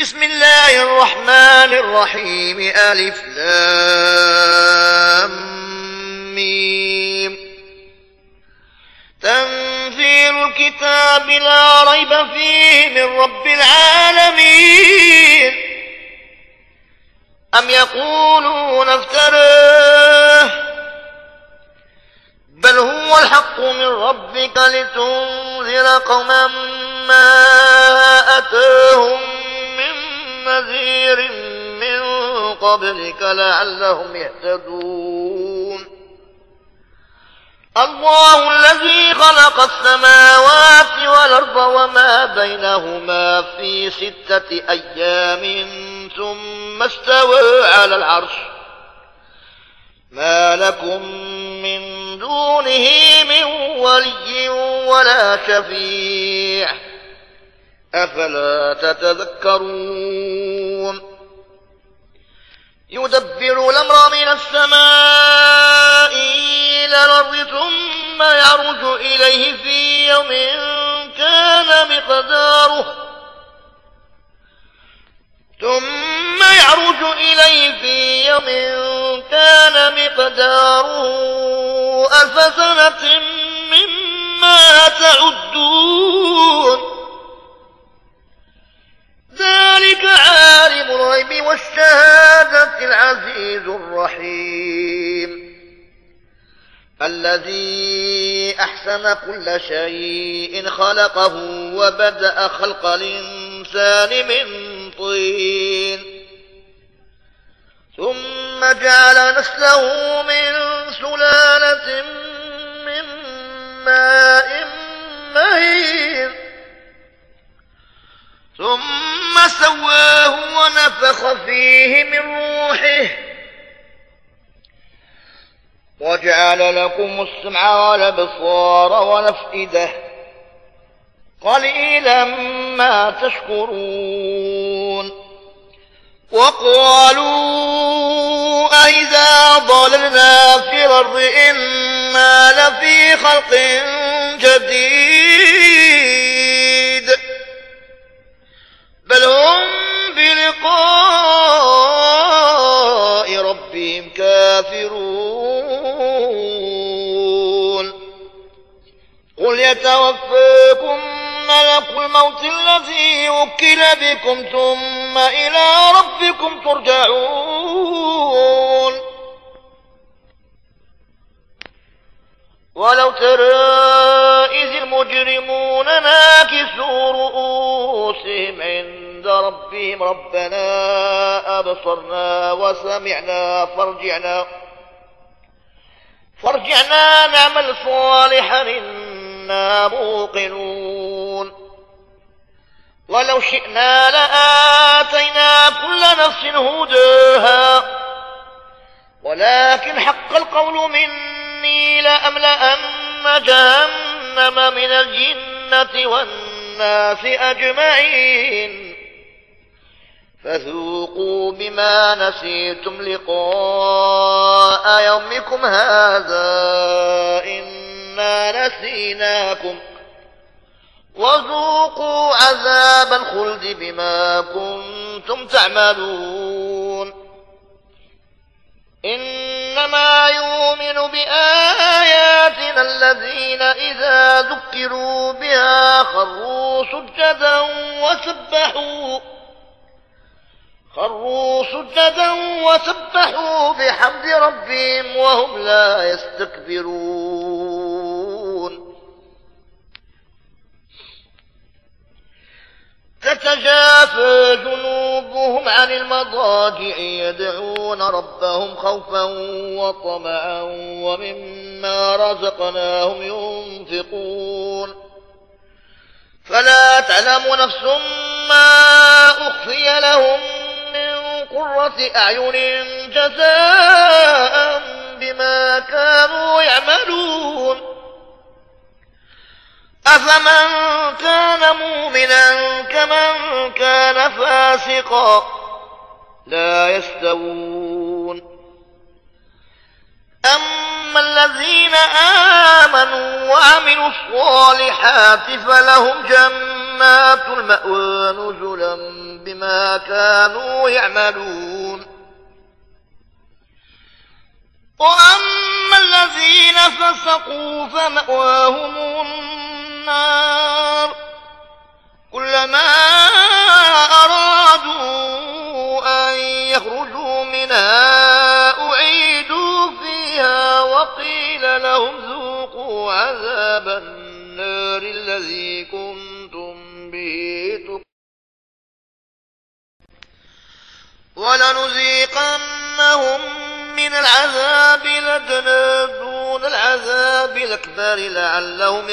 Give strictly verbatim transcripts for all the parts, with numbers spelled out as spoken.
بسم الله الرحمن الرحيم. ألف لام ميم. تنزيل الكتاب لا ريب فيه من رب العالمين. أم يقولون افتراه بل هو الحق من ربك لتنذر قوما ما أتاهم من نذير من قبلك لعلهم يهتدون. الله الذي خلق السماوات والأرض وما بينهما في ستة أيام ثم استوى على العرش ما لكم من دونه من ولي ولا شفيع أفلا تتذكرون. يدبر الأمر من السماء إلى الأرض ثم يعرج إليه في يوم كان مقداره ثم يعرج إليه في يوم كان مقداره ألف سنة مما تعدون. ذلك عالم الغيب والشهادة العزيز الرحيم الذي أحسن كل شيء خلقه وبدأ خلق الإنسان من طين ثم جعل نسله من سلالة من ماء مهين ثم سواه ونفخ فيه من روحه وجعل لكم السمع والأبصار والأفئدة قليلا ما تشكرون. وقالوا أئذا ضللنا في الأرض إنا لفي خلق جديد بل هم بلقاء ربهم كافرون. قل يتوفاكم ملك الموت الذي وكل بكم ثم إلى ربكم ترجعون. ولو ترى إذ المجرمون ناكسوا رؤوسهم عند ربهم ربنا أبصرنا وسمعنا فارجعنا فارجعنا نعمل صالحا إنا موقنون. ولو شئنا لآتينا كل نفس هداها ولكن حق القول مني لأملأن جهنم من الجنة والناس أجمعين فذوقوا بما نسيتم لقاء يومكم هذا إنا نسيناكم وذوقوا عذاب الخلد بما كنتم تعملون. إنما يؤمن بآياتنا الذين إذا ذكروا بها خروا سجدا وسبحوا خروا سجدا وسبحوا بحمد ربهم وهم لا يستكبرون. تتجافى جنوبهم عن المضاجع يدعون ربهم خوفا وطمعا ومما رزقناهم ينفقون. فلا تعلم نفس ما أخفي لهم من قرة أعين جزاء بما كانوا يعملون. أفمن كان مؤمنا كمن كان فاسقا لا يستوون. أما الذين آمنوا وعملوا الصالحات فلهم جنات جنات المأوى نزلا بما كانوا يعملون. وأما الذين فسقوا فمأواهم النار كلما أرادوا أن يخرجوا منها أعيدوا فيها وقيل لهم ذوقوا عذاب النار الذي كنتم به تكذبون. ولنذيقنهم من العذاب الأدنى دون العذاب الأكبر لعلهم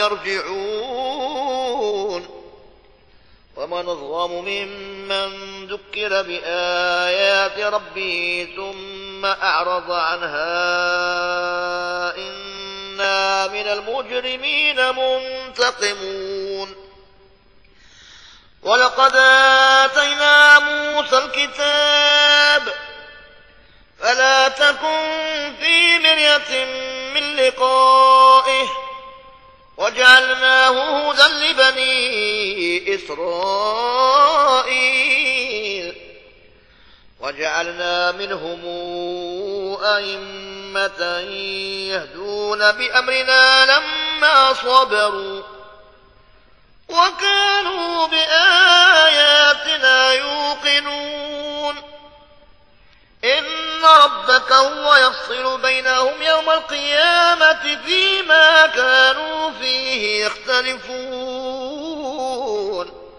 يرجعون. ومن أظلم ممن ذكر بآيات ربه ثم أعرض عنها إنا من المجرمين منتقمون. ولقد آتينا موسى الكتاب فلا تكن في مرية من لقائه وجعلناه هدى لبني إسرائيل وجعلنا منهم أئمة يهدون بأمرنا لما صبروا وكانوا بآياتنا يوقنون. إن ربك هو يفصل بينهم يوم القيامة فيما كانوا فيه يختلفون.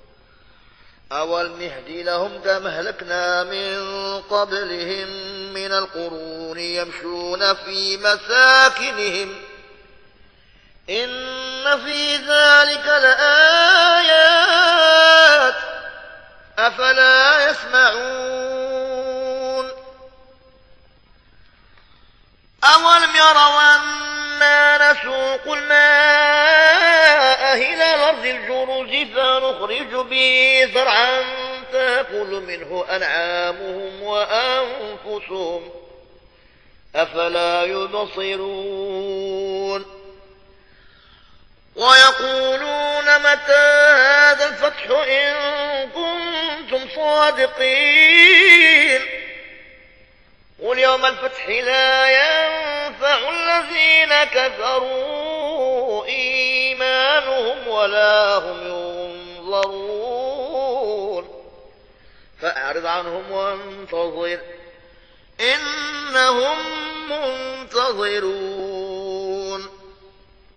أولم يهد لهم كما أهلكنا من قبلهم من القرون يمشون في مساكنهم إن في ذلك لآيات أفلا يسمعون. أولم يروا أنا نسوق الماء إلى الأرض الجرز فنخرج به زرعا تأكل منه أنعامهم وأنفسهم أفلا يبصرون. ويقولون متى هذا الفتح إن كنتم صادقين قل يوم الفتح لا ينفع الذين كفروا إيمانهم ولا هم ينظرون فأعرض عنهم وانتظر إنهم منتظرون.